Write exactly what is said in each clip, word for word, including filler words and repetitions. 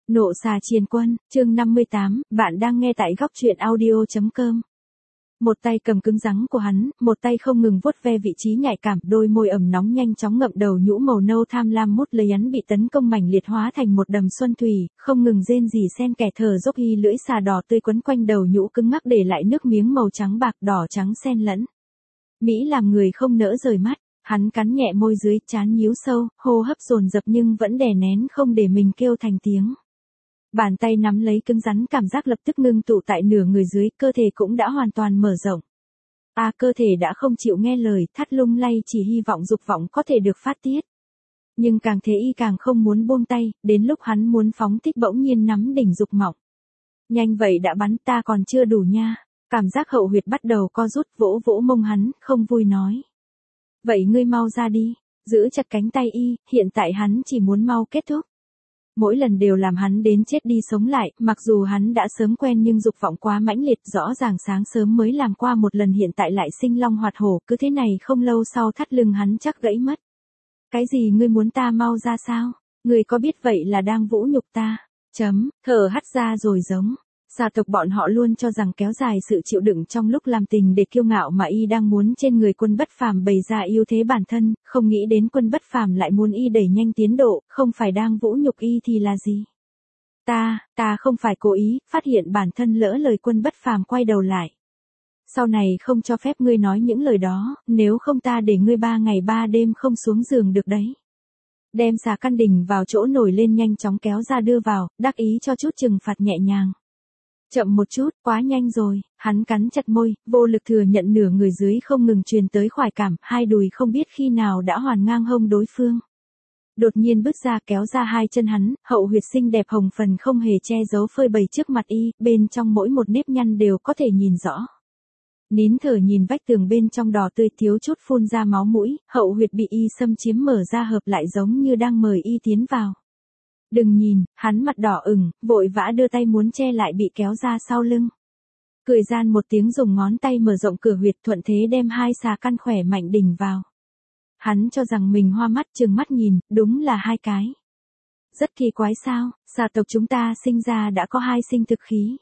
Nộ xà triền quân, chương năm mươi tám, bạn đang nghe tại góc truyện audio.com. Một tay cầm cứng rắn của hắn, một tay không ngừng vuốt ve vị trí nhạy cảm, đôi môi ẩm nóng nhanh chóng ngậm đầu nhũ màu nâu tham lam mút lấy hắn bị tấn công mảnh liệt hóa thành một đầm xuân thủy, không ngừng rên rỉ xen kẻ thở dốc y lưỡi xà đỏ tươi quấn quanh đầu nhũ cứng ngắc để lại nước miếng màu trắng bạc đỏ trắng xen lẫn. Mỹ làm người không nỡ rời mắt, hắn cắn nhẹ môi dưới, trán nhíu sâu, hô hấp dồn dập nhưng vẫn đè nén không để mình kêu thành tiếng. Bàn tay nắm lấy cứng rắn, cảm giác lập tức ngưng tụ tại nửa người dưới, cơ thể cũng đã hoàn toàn mở rộng. À, cơ thể đã không chịu nghe lời, thắt lung lay chỉ hy vọng dục vọng có thể được phát tiết. Nhưng càng thế y càng không muốn buông tay, đến lúc hắn muốn phóng thích bỗng nhiên nắm đỉnh dục mỏng. Nhanh vậy đã bắn, ta còn chưa đủ nha. Cảm giác hậu huyệt bắt đầu co rút, vỗ vỗ mông hắn, không vui nói. Vậy ngươi mau ra đi, giữ chặt cánh tay y, hiện tại hắn chỉ muốn mau kết thúc. Mỗi lần đều làm hắn đến chết đi sống lại, mặc dù hắn đã sớm quen nhưng dục vọng quá mãnh liệt, rõ ràng sáng sớm mới làm qua một lần hiện tại lại sinh long hoạt hổ, cứ thế này không lâu sau thắt lưng hắn chắc gãy mất. Cái gì ngươi muốn ta mau ra sao? Ngươi có biết vậy là đang vũ nhục ta? Chấm, thở hắt ra rồi giống. Xà tộc bọn họ luôn cho rằng kéo dài sự chịu đựng trong lúc làm tình để kiêu ngạo mà y đang muốn trên người Quân Bất Phàm bày ra ưu thế bản thân, không nghĩ đến Quân Bất Phàm lại muốn y đẩy nhanh tiến độ, không phải đang vũ nhục y thì là gì? Ta, ta không phải cố ý, phát hiện bản thân lỡ lời Quân Bất Phàm quay đầu lại. Sau này không cho phép ngươi nói những lời đó, nếu không ta để ngươi ba ngày ba đêm không xuống giường được đấy. Đem xà căn đỉnh vào chỗ nổi lên nhanh chóng kéo ra đưa vào, đắc ý cho chút trừng phạt nhẹ nhàng. Chậm một chút, quá nhanh rồi, hắn cắn chặt môi, vô lực thừa nhận nửa người dưới không ngừng truyền tới khoái cảm, hai đùi không biết khi nào đã hoàn ngang hông đối phương. Đột nhiên bước ra kéo ra hai chân hắn, hậu huyệt xinh đẹp hồng phần không hề che giấu phơi bày trước mặt y, bên trong mỗi một nếp nhăn đều có thể nhìn rõ. Nín thở nhìn vách tường bên trong đỏ tươi thiếu chút phun ra máu mũi, hậu huyệt bị y xâm chiếm mở ra hợp lại giống như đang mời y tiến vào. Đừng nhìn, hắn mặt đỏ ửng, vội vã đưa tay muốn che lại bị kéo ra sau lưng. Cười gian một tiếng dùng ngón tay mở rộng cửa huyệt thuận thế đem hai xà căn khỏe mạnh đỉnh vào. Hắn cho rằng mình hoa mắt trừng mắt nhìn, đúng là hai cái. Rất kỳ quái sao, xà tộc chúng ta sinh ra đã có hai sinh thực khí.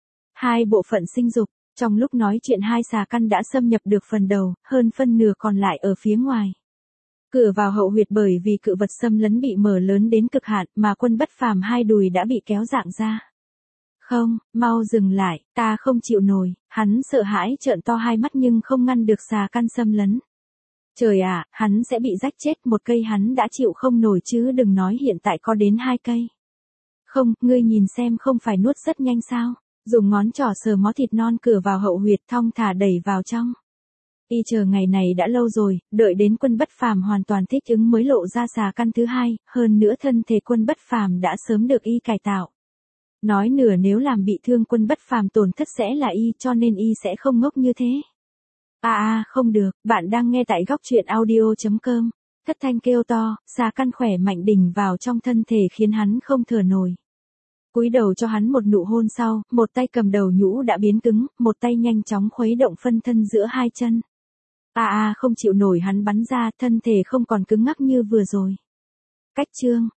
Hai bộ phận sinh dục, trong lúc nói chuyện hai xà căn đã xâm nhập được phần đầu, hơn phân nửa còn lại ở phía ngoài. Cửa vào hậu huyệt bởi vì cự vật xâm lấn bị mở lớn đến cực hạn mà Quân Bất Phàm hai đùi đã bị kéo dạng ra. Không, mau dừng lại, ta không chịu nổi, hắn sợ hãi trợn to hai mắt nhưng không ngăn được xà căn xâm lấn. Trời ạ, hắn sẽ bị rách chết, một cây hắn đã chịu không nổi chứ đừng nói hiện tại có đến hai cây. Không, ngươi nhìn xem không phải nuốt rất nhanh sao, dùng ngón trỏ sờ mó thịt non cửa vào hậu huyệt thong thả đẩy vào trong. Y chờ ngày này đã lâu rồi, đợi đến Quân Bất Phàm hoàn toàn thích ứng mới lộ ra xà căn thứ hai, hơn nữa thân thể Quân Bất Phàm đã sớm được y cải tạo. Nói nửa nếu làm bị thương Quân Bất Phàm tổn thất sẽ là y, cho nên y sẽ không ngốc như thế. À à, không được, bạn đang nghe tại góc truyện audio.com. Thất thanh kêu to, xà căn khỏe mạnh đỉnh vào trong thân thể khiến hắn không thở nổi. Cúi đầu cho hắn một nụ hôn sau, một tay cầm đầu nhũ đã biến cứng, một tay nhanh chóng khuấy động phân thân giữa hai chân. À à, không chịu nổi hắn bắn ra, thân thể không còn cứng ngắc như vừa rồi. Cách chương,